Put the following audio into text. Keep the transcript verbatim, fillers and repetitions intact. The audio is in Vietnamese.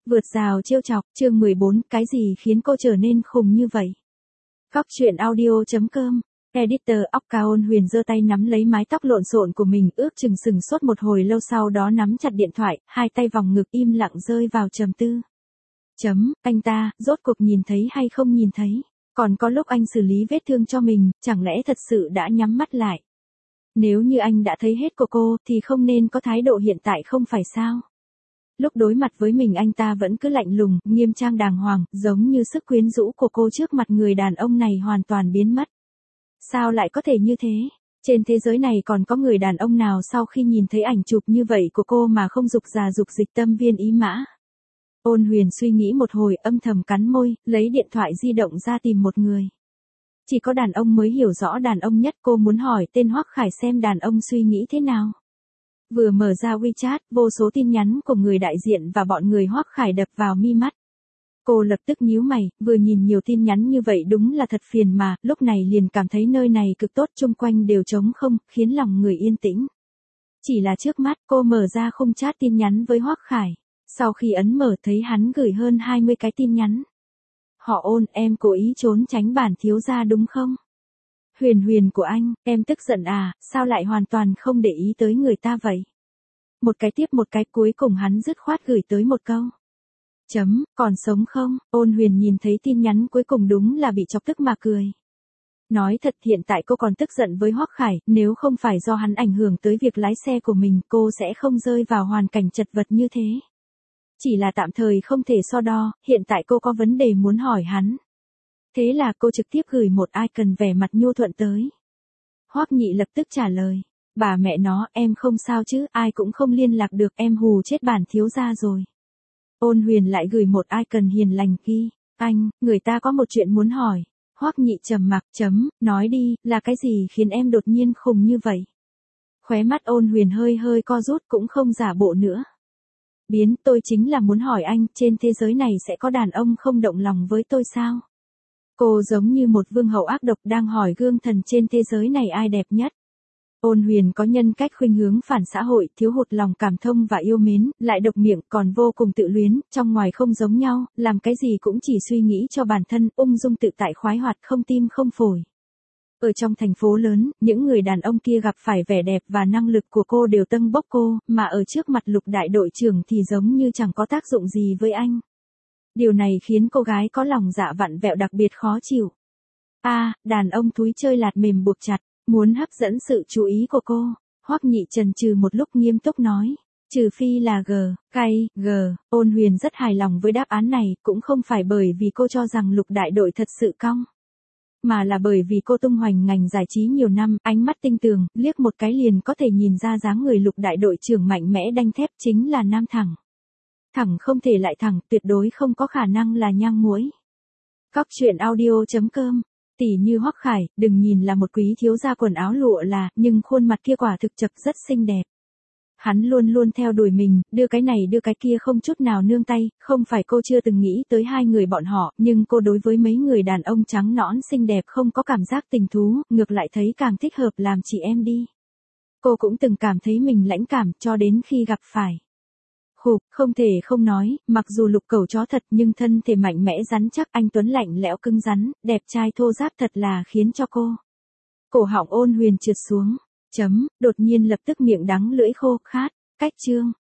Vượt rào trêu chọc, chương mười bốn, cái gì khiến cô trở nên khùng như vậy? Góc truyện audio.com, editor óc cao. Ôn Huyền giơ tay nắm lấy mái tóc lộn xộn của mình, ước chừng sừng sốt một hồi lâu, sau đó nắm chặt điện thoại, hai tay vòng ngực im lặng rơi vào trầm tư. Chấm, anh ta, rốt cuộc nhìn thấy hay không nhìn thấy? Còn có lúc anh xử lý vết thương cho mình, chẳng lẽ thật sự đã nhắm mắt lại? Nếu như anh đã thấy hết của cô, thì không nên có thái độ hiện tại không phải sao? Lúc đối mặt với mình anh ta vẫn cứ lạnh lùng, nghiêm trang đàng hoàng, giống như sức quyến rũ của cô trước mặt người đàn ông này hoàn toàn biến mất. Sao lại có thể như thế? Trên thế giới này còn có người đàn ông nào sau khi nhìn thấy ảnh chụp như vậy của cô mà không dục già dục dịch tâm viên ý mã? Ôn Huyền suy nghĩ một hồi, âm thầm cắn môi, lấy điện thoại di động ra tìm một người. Chỉ có đàn ông mới hiểu rõ đàn ông nhất, cô muốn hỏi tên Hoắc Khải xem đàn ông suy nghĩ thế nào. Vừa mở ra WeChat, vô số tin nhắn của người đại diện và bọn người Hoắc Khải đập vào mi mắt. Cô lập tức nhíu mày, vừa nhìn nhiều tin nhắn như vậy đúng là thật phiền mà, lúc này liền cảm thấy nơi này cực tốt, chung quanh đều trống không, khiến lòng người yên tĩnh. Chỉ là trước mắt, cô mở ra khung chat tin nhắn với Hoắc Khải. Sau khi ấn mở thấy hắn gửi hơn hai mươi cái tin nhắn. Họ Ôn, em cố ý trốn tránh bản thiếu gia đúng không? Huyền Huyền của anh, em tức giận à, sao lại hoàn toàn không để ý tới người ta vậy? Một cái tiếp một cái, cuối cùng hắn dứt khoát gửi tới một câu. Chấm, còn sống không? Ôn Huyền nhìn thấy tin nhắn cuối cùng đúng là bị chọc tức mà cười. Nói thật, hiện tại cô còn tức giận với Hoắc Khải, nếu không phải do hắn ảnh hưởng tới việc lái xe của mình, cô sẽ không rơi vào hoàn cảnh chật vật như thế. Chỉ là tạm thời không thể so đo, hiện tại cô có vấn đề muốn hỏi hắn. Thế là cô trực tiếp gửi một icon vẻ mặt nhu thuận tới. Hoắc Nhị lập tức trả lời. Bà mẹ nó, em không sao chứ, ai cũng không liên lạc được, em hù chết bản thiếu gia rồi. Ôn Huyền lại gửi một icon hiền lành ghi. Anh, người ta có một chuyện muốn hỏi. Hoắc Nhị trầm mặc, chấm, nói đi, là cái gì khiến em đột nhiên khùng như vậy? Khóe mắt Ôn Huyền hơi hơi co rút, cũng không giả bộ nữa. Biến, tôi chính là muốn hỏi anh, trên thế giới này sẽ có đàn ông không động lòng với tôi sao? Cô giống như một vương hậu ác độc đang hỏi gương thần trên thế giới này ai đẹp nhất. Ôn Huyền có nhân cách khuynh hướng phản xã hội, thiếu hụt lòng cảm thông và yêu mến, lại độc miệng, còn vô cùng tự luyến, trong ngoài không giống nhau, làm cái gì cũng chỉ suy nghĩ cho bản thân, ung dung tự tại khoái hoạt, không tim không phổi. Ở trong thành phố lớn, những người đàn ông kia gặp phải vẻ đẹp và năng lực của cô đều tâng bốc cô, mà ở trước mặt Lục đại đội trưởng thì giống như chẳng có tác dụng gì với anh. Điều này khiến cô gái có lòng dạ vặn vẹo đặc biệt khó chịu. A, à, đàn ông túi chơi lạt mềm buộc chặt, muốn hấp dẫn sự chú ý của cô. Hoắc Nhị chần chừ một lúc nghiêm túc nói. Trừ phi là G, cay, G. Ôn Huyền rất hài lòng với đáp án này, cũng không phải bởi vì cô cho rằng Lục đại đội thật sự cong. Mà là bởi vì cô tung hoành ngành giải trí nhiều năm, ánh mắt tinh tường, liếc một cái liền có thể nhìn ra dáng người Lục đại đội trưởng mạnh mẽ đanh thép, chính là nam thẳng. Thẳng không thể lại thẳng, tuyệt đối không có khả năng là nhang muối. Góc truyện audio.com, tỷ như Hoắc Khải, đừng nhìn là một quý thiếu gia quần áo lụa là, nhưng khuôn mặt kia quả thực chật rất xinh đẹp. Hắn luôn luôn theo đuổi mình, đưa cái này đưa cái kia không chút nào nương tay, không phải cô chưa từng nghĩ tới hai người bọn họ, nhưng cô đối với mấy người đàn ông trắng nõn xinh đẹp không có cảm giác tình thú, ngược lại thấy càng thích hợp làm chị em đi. Cô cũng từng cảm thấy mình lãnh cảm, cho đến khi gặp phải. Khục, không thể không nói, mặc dù Lục cẩu chó thật nhưng thân thể mạnh mẽ rắn chắc, anh tuấn lạnh lẽo cứng rắn, đẹp trai thô ráp thật là khiến cho cô. Cổ họng Ôn Huyền trượt xuống. Chấm, đột nhiên lập tức miệng đắng lưỡi khô, khát, cách chương.